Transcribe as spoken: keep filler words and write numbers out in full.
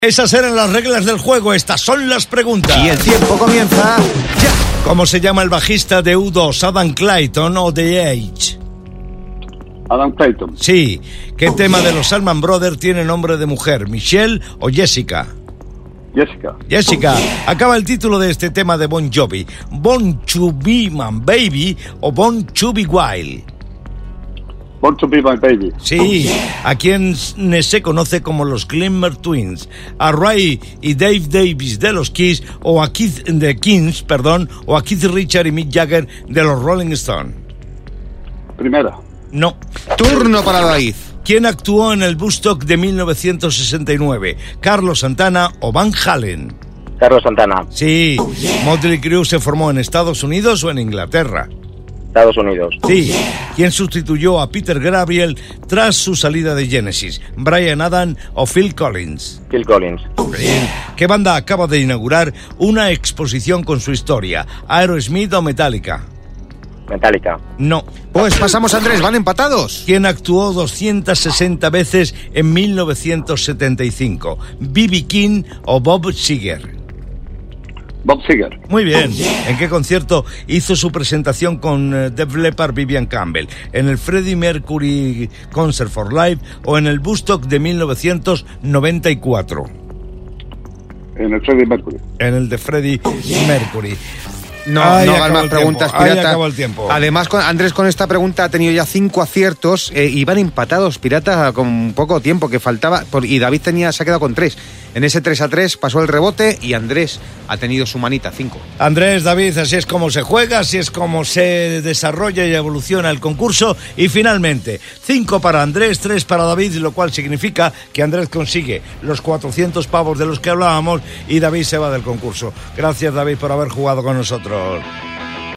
Esas eran las reglas del juego, estas son las preguntas. Y el tiempo comienza ya. ¿Cómo se llama el bajista de U dos, Adam Clayton o The Edge? Adam Clayton. Sí. ¿Qué tema de los Allman Brothers tiene nombre de mujer, Michelle o Jessica? Jessica. Jessica. Acaba el título de este tema de Bon Jovi. Born to be my baby o Born to be wild. Born to be my baby. Sí, a quien se conoce como los Glimmer Twins, a Ray y Dave Davis de los Kiss o a Keith de Kings, perdón, o a Keith Richards y Mick Jagger de los Rolling Stones. Primera. No. Turno para David. ¿Quién actuó en el Woodstock de mil novecientos sesenta y nueve? ¿Carlos Santana o Van Halen? Carlos Santana. Sí. ¿Motley Crue se formó en Estados Unidos o en Inglaterra? Estados Unidos. Sí. ¿Quién sustituyó a Peter Gabriel tras su salida de Genesis? ¿Bryan Adams o Phil Collins? Phil Collins. Bien. ¿Qué banda acaba de inaugurar una exposición con su historia? ¿Aerosmith o Metallica? Metallica. No. Pues pasamos, Andrés, van empatados. ¿Quién actuó doscientas sesenta veces en mil novecientos setenta y cinco? ¿B B King o Bob Seger? Bob Seger. Muy bien. ¿En qué concierto hizo su presentación con uh, Def Leppard Vivian Campbell? ¿En el Freddie Mercury Concert for Life o en el Woodstock de mil novecientos noventa y cuatro? En el Freddie Mercury. En el de Freddie Mercury. No, Ahí no acabó hagas más el preguntas, tiempo. Ahí pirata. acabó el tiempo. Además, con, Andrés con esta pregunta ha tenido ya cinco aciertos eh, y van empatados, pirata, con poco tiempo que faltaba. Por, y David tenía, se ha quedado con tres. En ese tres a tres pasó el rebote y Andrés ha tenido su manita, cinco. Andrés, David, así es como se juega, así es como se desarrolla y evoluciona el concurso. Y finalmente, cinco para Andrés, tres para David, lo cual significa que Andrés consigue los cuatrocientos pavos de los que hablábamos y David se va del concurso. Gracias, David, por haber jugado con nosotros.